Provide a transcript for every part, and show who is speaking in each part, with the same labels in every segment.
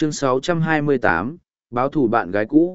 Speaker 1: Chương 628, báo thù bạn gái cũ,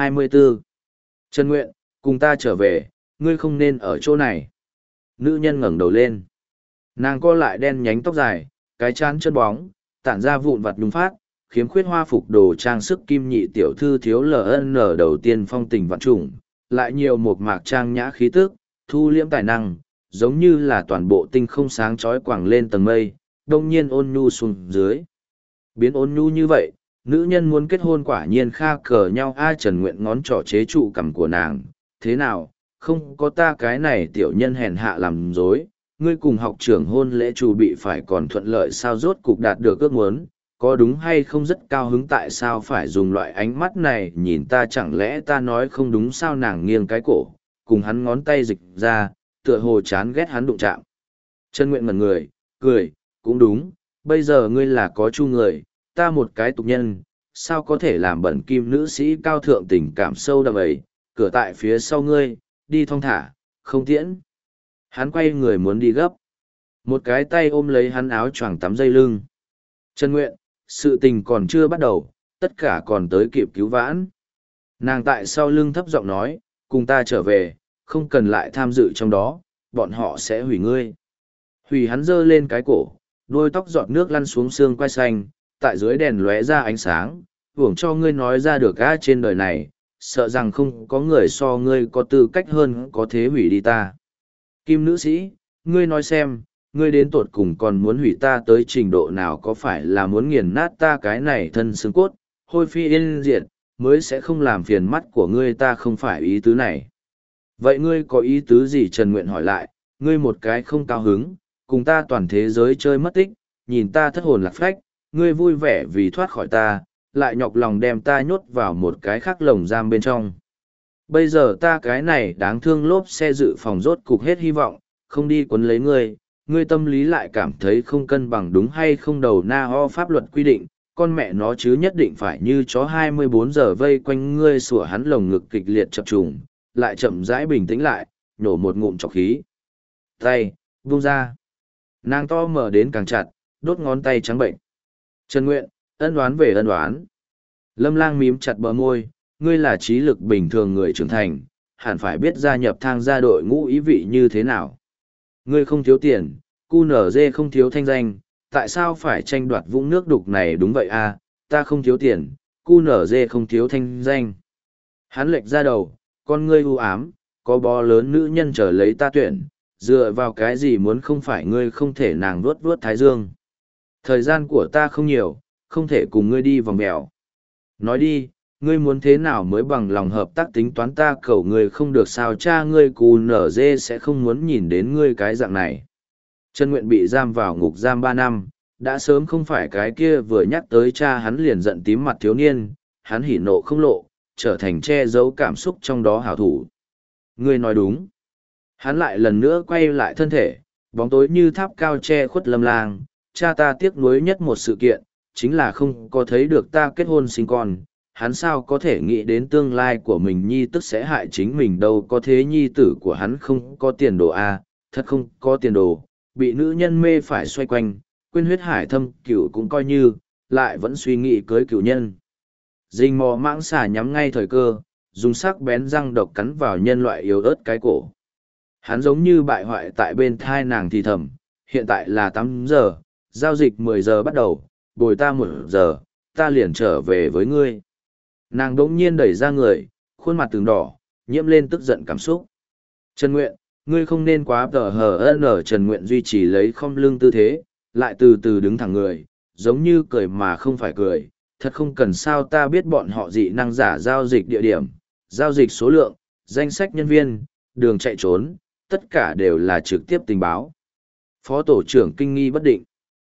Speaker 1: 24. Trần Nguyện, cùng ta trở về, ngươi không nên ở chỗ này. Nữ nhân ngẩng đầu lên. Nàng co lại đen nhánh tóc dài, cái trán chân bóng, tản ra vụn vặt nhung phát, khiếm khuyết hoa phục đồ trang sức kim nhị tiểu thư thiếu LN đầu tiên phong tình vạn trùng, lại nhiều một mạc trang nhã khí tức, thu liễm tài năng, giống như là toàn bộ tinh không sáng chói quẳng lên tầng mây, đông nhiên ôn nhu xuống dưới. Biến ôn nhu như vậy, nữ nhân muốn kết hôn quả nhiên kha cờ nhau. Trần Nguyện ngón trỏ chế trụ cằm của nàng, thế nào, không có ta cái này tiểu nhân hèn hạ làm dối, ngươi cùng học trưởng hôn lễ chủ bị phải còn thuận lợi sao, rốt cục đạt được ước muốn, có đúng hay không rất cao hứng, tại sao phải dùng loại ánh mắt này nhìn ta, chẳng lẽ ta nói không đúng sao? Nàng nghiêng cái cổ, cùng hắn ngón tay dịch ra, tựa hồ chán ghét hắn đụng chạm. Trần Nguyện ngẩn người, cười, cũng đúng, bây giờ ngươi là có chu người, ta một cái tục nhân, sao có thể làm bẩn kim nữ sĩ cao thượng tình cảm sâu đậm ấy, cửa tại phía sau ngươi, đi thong thả, không tiễn. Hắn quay người muốn đi gấp. Một cái tay ôm lấy hắn áo choàng tắm dây lưng. Trần Nguyện, sự tình còn chưa bắt đầu, tất cả còn tới kịp cứu vãn. Nàng tại sau lưng thấp giọng nói, cùng ta trở về, không cần lại tham dự trong đó, bọn họ sẽ hủy ngươi. Hủy. Hắn giơ lên cái cổ, đôi tóc giọt nước lăn xuống xương quai xanh, tại dưới đèn lóe ra ánh sáng, hưởng cho ngươi nói ra được trên đời này, sợ rằng không có người so ngươi có tư cách hơn có thế hủy đi ta. Kim nữ sĩ, ngươi nói xem, ngươi đến tột cùng còn muốn hủy ta tới trình độ nào, có phải là muốn nghiền nát ta cái này thân xương cốt, hôi phi yên diệt, mới sẽ không làm phiền mắt của ngươi? Ta không phải ý tứ này. Vậy ngươi có ý tứ gì? Trần Nguyện hỏi lại, ngươi một cái không cao hứng, cùng ta toàn thế giới chơi mất tích, nhìn ta thất hồn lạc phách, ngươi vui vẻ vì thoát khỏi ta, lại nhọc lòng đem ta nhốt vào một cái khác lồng giam bên trong. Bây giờ ta cái này đáng thương lốp xe dự phòng rốt cục hết hy vọng, không đi quấn lấy ngươi, ngươi tâm lý lại cảm thấy không cân bằng, đúng hay không? Đầu na ho pháp luật quy định, con mẹ nó chứ nhất định phải như chó 24 giờ vây quanh ngươi sủa. Hắn lồng ngực kịch liệt chập trùng, lại chậm rãi bình tĩnh lại, nhổ một ngụm trọc khí. Tay, buông ra. Nàng to mở đến càng chặt, đốt ngón tay trắng bệnh. Trần Nguyện, ân đoán về ân đoán. Lâm Lang mím chặt bờ môi, ngươi là trí lực bình thường người trưởng thành, hẳn phải biết gia nhập thang gia đội ngũ ý vị như thế nào. Ngươi không thiếu tiền, QNZ không thiếu thanh danh, tại sao phải tranh đoạt vũng nước đục này? Đúng vậy ta không thiếu tiền, QNZ không thiếu thanh danh. Hắn lệch ra đầu, con ngươi u ám, có bó lớn nữ nhân chờ lấy ta tuyển, dựa vào cái gì muốn không phải ngươi không thể? Nàng vuốt vuốt thái dương. Thời gian của ta không nhiều, không thể cùng ngươi đi vòng mèo. Nói đi, ngươi muốn thế nào mới bằng lòng hợp tác? Tính toán ta cầu ngươi không được sao? Cha ngươi QNZ sẽ không muốn nhìn đến ngươi cái dạng này. Trần Nguyện bị giam vào ngục giam 3 năm, đã sớm không phải cái kia vừa nhắc tới cha hắn liền giận tím mặt thiếu niên, hắn hỉ nộ không lộ, trở thành che giấu cảm xúc trong đó hảo thủ. Ngươi nói đúng. Hắn lại lần nữa quay lại thân thể, bóng tối như tháp cao che khuất Lâm Lang. Cha ta tiếc nuối nhất một sự kiện, chính là không có thấy được ta kết hôn sinh con. Hắn sao có thể nghĩ đến tương lai của mình nhi tức sẽ hại chính mình đâu? Có thế nhi tử của hắn không có tiền đồ thật không có tiền đồ, bị nữ nhân mê phải xoay quanh, quên huyết hải thâm cửu cũng coi như, lại vẫn suy nghĩ cưới cửu nhân. Dình mò mãng xà nhắm ngay thời cơ, dùng sắc bén răng độc cắn vào nhân loại yếu ớt cái cổ. Hắn giống như bại hoại tại bên thai nàng thì thầm, hiện tại là 8 giờ, giao dịch 10 giờ bắt đầu, bồi ta 1 giờ, ta liền trở về với ngươi. Nàng đỗng nhiên đẩy ra người, khuôn mặt từng đỏ, nhiễm lên tức giận cảm xúc. Trần Nguyện, ngươi không nên quá hờ. Trần Nguyện duy trì lấy khom lưng tư thế, lại từ từ đứng thẳng người, giống như cười mà không phải cười. Thật không cần sao? Ta biết bọn họ dị năng giả giao dịch địa điểm, giao dịch số lượng, danh sách nhân viên, đường chạy trốn, tất cả đều là trực tiếp tình báo. Phó tổ trưởng kinh nghi bất định.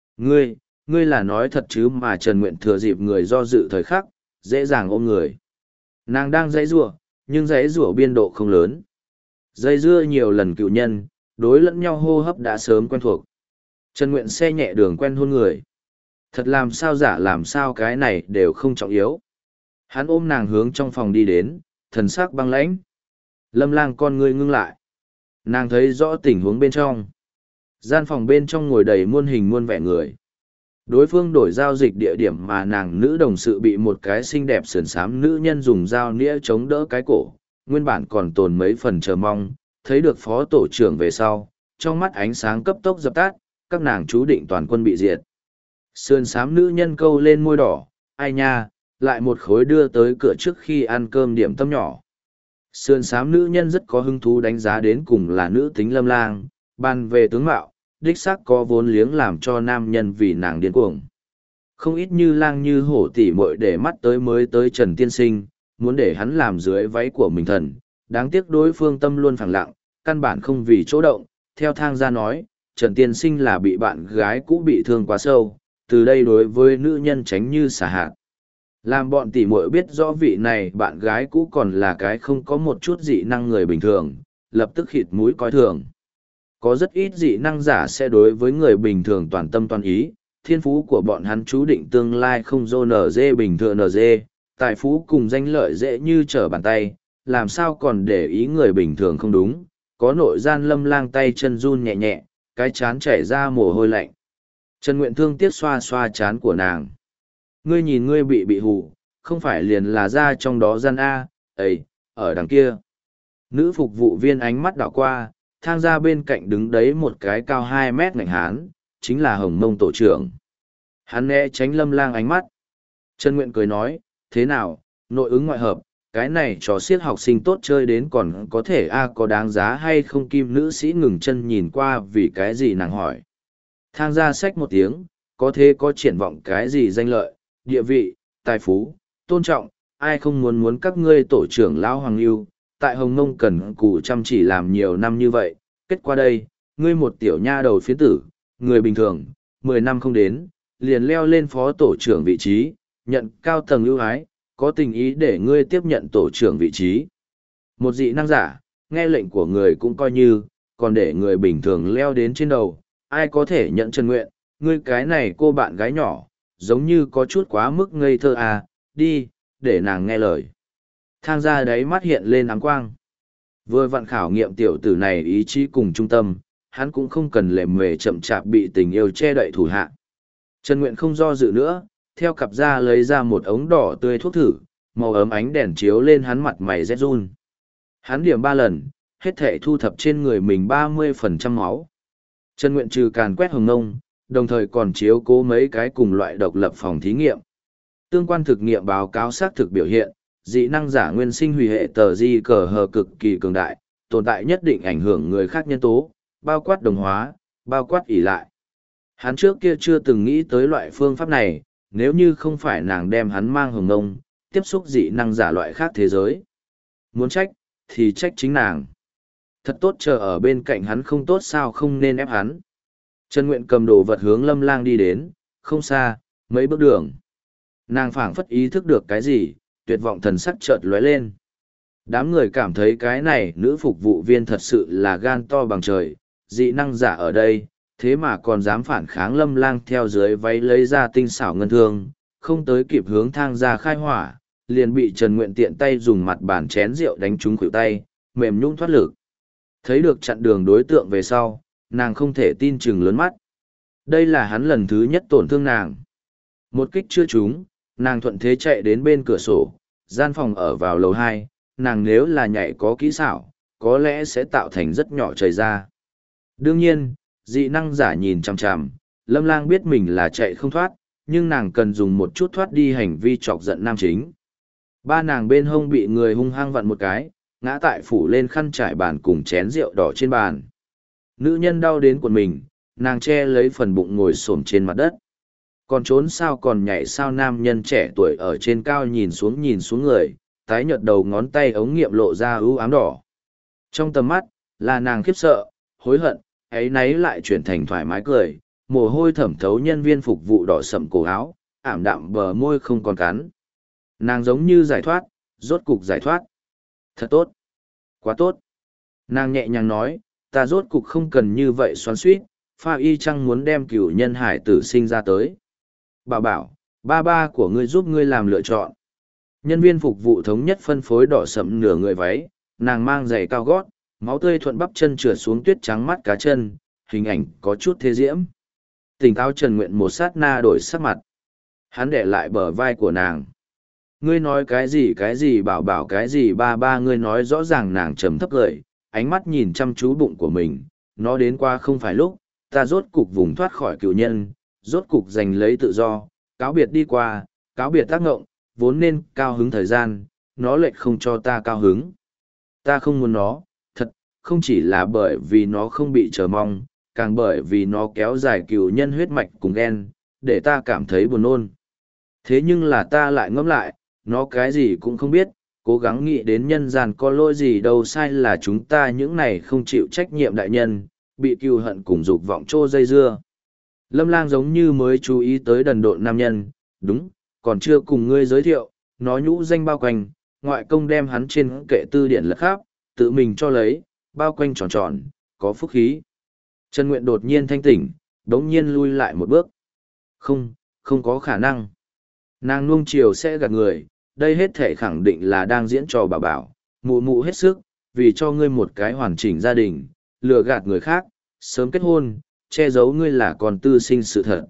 Speaker 1: Ngươi là nói thật chứ? Mà Trần Nguyện thừa dịp người do dự thời khắc, dễ dàng ôm người. Nàng đang giãy giụa, nhưng giãy giụa biên độ không lớn. Dây dưa nhiều lần cựu nhân, đối lẫn nhau hô hấp đã sớm quen thuộc. Trần Nguyện xe nhẹ đường quen hôn người. Thật làm sao giả làm sao, cái này đều không trọng yếu. Hắn ôm nàng hướng trong phòng đi đến, thần sắc băng lãnh. Lâm Lang con ngươi ngưng lại. Nàng thấy rõ tình huống bên trong. Gian phòng bên trong ngồi đầy muôn hình muôn vẻ người. Đối phương đổi giao dịch địa điểm mà nàng nữ đồng sự bị một cái xinh đẹp sườn xám nữ nhân dùng dao nĩa chống đỡ cái cổ, nguyên bản còn tồn mấy phần chờ mong, thấy được phó tổ trưởng về sau, trong mắt ánh sáng cấp tốc dập tắt, các nàng chú định toàn quân bị diệt. Sườn xám nữ nhân câu lên môi đỏ, ai nha, lại một khối đưa tới cửa trước khi ăn cơm điểm tâm nhỏ. Sườn xám nữ nhân rất có hứng thú đánh giá đến cùng là nữ tính Lâm Lang, bàn về tướng mạo, đích xác có vốn liếng làm cho nam nhân vì nàng điên cuồng. Không ít như lang như hổ tỉ muội để mắt tới mới tới Trần Tiên Sinh, muốn để hắn làm dưới váy của mình thần, đáng tiếc đối phương tâm luôn phẳng lặng, căn bản không vì chỗ động, theo thang gia nói, Trần Tiên Sinh là bị bạn gái cũ bị thương quá sâu, từ đây đối với nữ nhân tránh như xả hạt. Làm bọn tỉ muội biết rõ vị này bạn gái cũ còn là cái không có một chút dị năng người bình thường, lập tức khịt mũi coi thường. Có rất ít dị năng giả sẽ đối với người bình thường toàn tâm toàn ý, thiên phú của bọn hắn chú định tương lai không dô nở dê bình thường nở dê, tài phú cùng danh lợi dễ như trở bàn tay, làm sao còn để ý người bình thường không đúng, có nội gian Lâm Lang tay chân run nhẹ nhẹ, cái chán chảy ra mồ hôi lạnh. Trần Nguyện thương tiếc xoa xoa chán của nàng. Ngươi nhìn ngươi bị hù, không phải liền là ra trong đó gian A, ấy, ở đằng kia. Nữ phục vụ viên ánh mắt đảo qua, thang ra bên cạnh đứng đấy một cái cao 2 mét ngạnh hán, chính là Hồng Mông tổ trưởng. Hắn né tránh Lâm Lang ánh mắt. Trần Nguyện cười nói, thế nào, nội ứng ngoại hợp, cái này trò xiếc học sinh tốt chơi đến còn có thể có đáng giá hay không? Kim nữ sĩ ngừng chân nhìn qua vì cái gì nàng hỏi. Thang ra xách một tiếng, có thế có triển vọng cái gì danh lợi, địa vị, tài phú, tôn trọng, ai không muốn các ngươi tổ trưởng lão Hoàng Lưu, tại Hồng Mông cần cù chăm chỉ làm nhiều năm như vậy, kết quả đây, ngươi một tiểu nha đầu phiến tử, người bình thường, 10 năm không đến, liền leo lên phó tổ trưởng vị trí, nhận cao tầng ưu ái, có tình ý để ngươi tiếp nhận tổ trưởng vị trí. Một dị năng giả, nghe lệnh của người cũng coi như, còn để người bình thường leo đến trên đầu, ai có thể nhận Trần Nguyện, ngươi cái này cô bạn gái nhỏ, giống như có chút quá mức ngây thơ à, đi, để nàng nghe lời. Thang ra đáy mắt hiện lên áng quang. Vừa vặn khảo nghiệm tiểu tử này ý chí cùng trung tâm, hắn cũng không cần lề mề chậm chạp bị tình yêu che đậy thủ hạ. Trần Nguyện không do dự nữa, theo cặp da lấy ra một ống đỏ tươi thuốc thử, màu ấm ánh đèn chiếu lên hắn mặt mày rét run. Hắn điểm 3 lần, hết thể thu thập trên người mình 30% máu. Trần Nguyện trừ càn quét Hồng Mông, đồng thời còn chiếu cố mấy cái cùng loại độc lập phòng thí nghiệm. Tương quan thực nghiệm báo cáo xác thực biểu hiện, dị năng giả nguyên sinh hủy hệ tờ di cờ hờ cực kỳ cường đại, tồn tại nhất định ảnh hưởng người khác nhân tố, bao quát đồng hóa, bao quát ỷ lại. Hắn trước kia chưa từng nghĩ tới loại phương pháp này, nếu như không phải nàng đem hắn mang Hồng Mông, tiếp xúc dị năng giả loại khác thế giới. Muốn trách, thì trách chính nàng. Thật tốt chờ ở bên cạnh hắn không tốt sao không nên ép hắn. Trần Nguyện cầm đồ vật hướng Lâm Lang đi đến, không xa, mấy bước đường. Nàng phảng phất ý thức được cái gì, tuyệt vọng thần sắc chợt lóe lên. Đám người cảm thấy cái này nữ phục vụ viên thật sự là gan to bằng trời, dị năng giả ở đây, thế mà còn dám phản kháng Lâm Lang theo dưới váy lấy ra tinh xảo ngân thương, không tới kịp hướng thang ra khai hỏa, liền bị Trần Nguyện tiện tay dùng mặt bàn chén rượu đánh trúng khuỷu tay, mềm nhũn thoát lực. Thấy được chặn đường đối tượng về sau, nàng không thể tin chừng lớn mắt. Đây là hắn lần thứ nhất tổn thương nàng. Một kích chưa trúng, nàng thuận thế chạy đến bên cửa sổ, gian phòng ở vào lầu 2, nàng nếu là nhảy có kỹ xảo, có lẽ sẽ tạo thành rất nhỏ chảy ra. Đương nhiên, dị năng giả nhìn chằm chằm, Lâm Lang biết mình là chạy không thoát, nhưng nàng cần dùng một chút thoát đi hành vi chọc giận nam chính. Ba nàng bên hông bị người hung hăng vặn một cái, ngã tại phủ lên khăn trải bàn cùng chén rượu đỏ trên bàn. Nữ nhân đau đến quần mình, nàng che lấy phần bụng ngồi xổm trên mặt đất. Còn trốn sao còn nhảy sao? Nam nhân trẻ tuổi ở trên cao nhìn xuống người, tái nhợt đầu ngón tay ống nghiệm lộ ra ưu ám đỏ. Trong tầm mắt, là nàng khiếp sợ, hối hận, ấy náy lại chuyển thành thoải mái cười, mồ hôi thẩm thấu nhân viên phục vụ đỏ sậm cổ áo, ảm đạm bờ môi không còn cắn. Nàng giống như giải thoát, rốt cục giải thoát. Thật tốt. Quá tốt. Nàng nhẹ nhàng nói, ta rốt cục không cần như vậy xoắn xuýt, pha y chăng muốn đem cửu nhân hải tử sinh ra tới. Bảo bảo, ba của ngươi giúp ngươi làm lựa chọn. Nhân viên phục vụ thống nhất phân phối đỏ sậm nửa người váy, nàng mang giày cao gót, máu tươi thuận bắp chân trượt xuống tuyết trắng mắt cá chân, hình ảnh có chút thế diễm. Tỉnh táo Trần Nguyện một sát na đổi sắc mặt. Hắn để lại bờ vai của nàng. Ngươi nói cái gì bảo bảo cái gì ba ba, ngươi nói rõ ràng. Nàng trầm thấp cười, ánh mắt nhìn chăm chú bụng của mình. Nó đến qua không phải lúc, ta rốt cục vùng thoát khỏi cựu nhân, rốt cục giành lấy tự do, cáo biệt đi qua, cáo biệt tác ngộng, vốn nên cao hứng thời gian, nó lệch không cho ta cao hứng. Ta không muốn nó, thật, không chỉ là bởi vì nó không bị chờ mong, càng bởi vì nó kéo dài cựu nhân huyết mạch cùng ghen, để ta cảm thấy buồn nôn. Thế nhưng là ta lại ngẫm lại, nó cái gì cũng không biết, cố gắng nghĩ đến nhân gian có lỗi gì đâu, sai là chúng ta những này không chịu trách nhiệm đại nhân, bị cừu hận cùng dục vọng trô dây dưa. Lâm Lang giống như mới chú ý tới đần độn nam nhân, đúng, còn chưa cùng ngươi giới thiệu, nó nhũ danh bao quanh, ngoại công đem hắn trên kệ tư điển lật khắp, tự mình cho lấy, bao quanh tròn tròn, có phúc khí. Trần Nguyện đột nhiên thanh tỉnh, đống nhiên lui lại một bước. Không có khả năng. Nàng nuông chiều sẽ gạt người, đây hết thể khẳng định là đang diễn trò bảo bảo, mụ mụ hết sức, vì cho ngươi một cái hoàn chỉnh gia đình, lừa gạt người khác, sớm kết hôn, che giấu ngươi là con tư sinh sự thật.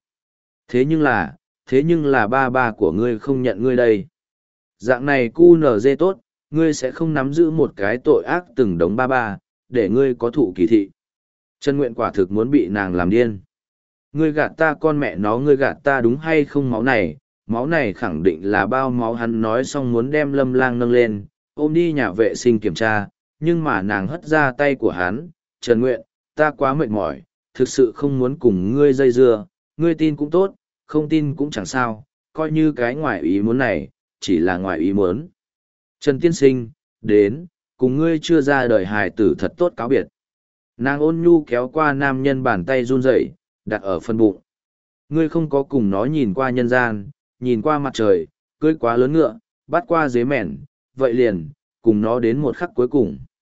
Speaker 1: Thế nhưng là ba ba của ngươi không nhận ngươi đây. Dạng này cu nở dê tốt, ngươi sẽ không nắm giữ một cái tội ác từng đống ba ba, để ngươi có thụ kỳ thị. Trần Nguyện quả thực muốn bị nàng làm điên. Ngươi gạt ta con mẹ nó, ngươi gạt ta đúng hay không, máu này khẳng định là bao máu. Hắn nói xong muốn đem Lâm Lang nâng lên, ôm đi nhà vệ sinh kiểm tra, nhưng mà nàng hất ra tay của hắn. Trần Nguyện, ta quá mệt mỏi, thực sự không muốn cùng ngươi dây dưa, ngươi tin cũng tốt, không tin cũng chẳng sao, coi như cái ngoài ý muốn này, chỉ là ngoài ý muốn. Trần Tiên Sinh, đến, cùng ngươi chưa ra đời hài tử thật tốt cáo biệt. Nàng ôn nhu kéo qua nam nhân, bàn tay run rẩy, đặt ở phần bụng. Ngươi không có cùng nó nhìn qua nhân gian, nhìn qua mặt trời, cưới quá lớn ngựa, bắt qua dế mẻn, vậy liền, cùng nó đến một khắc cuối cùng.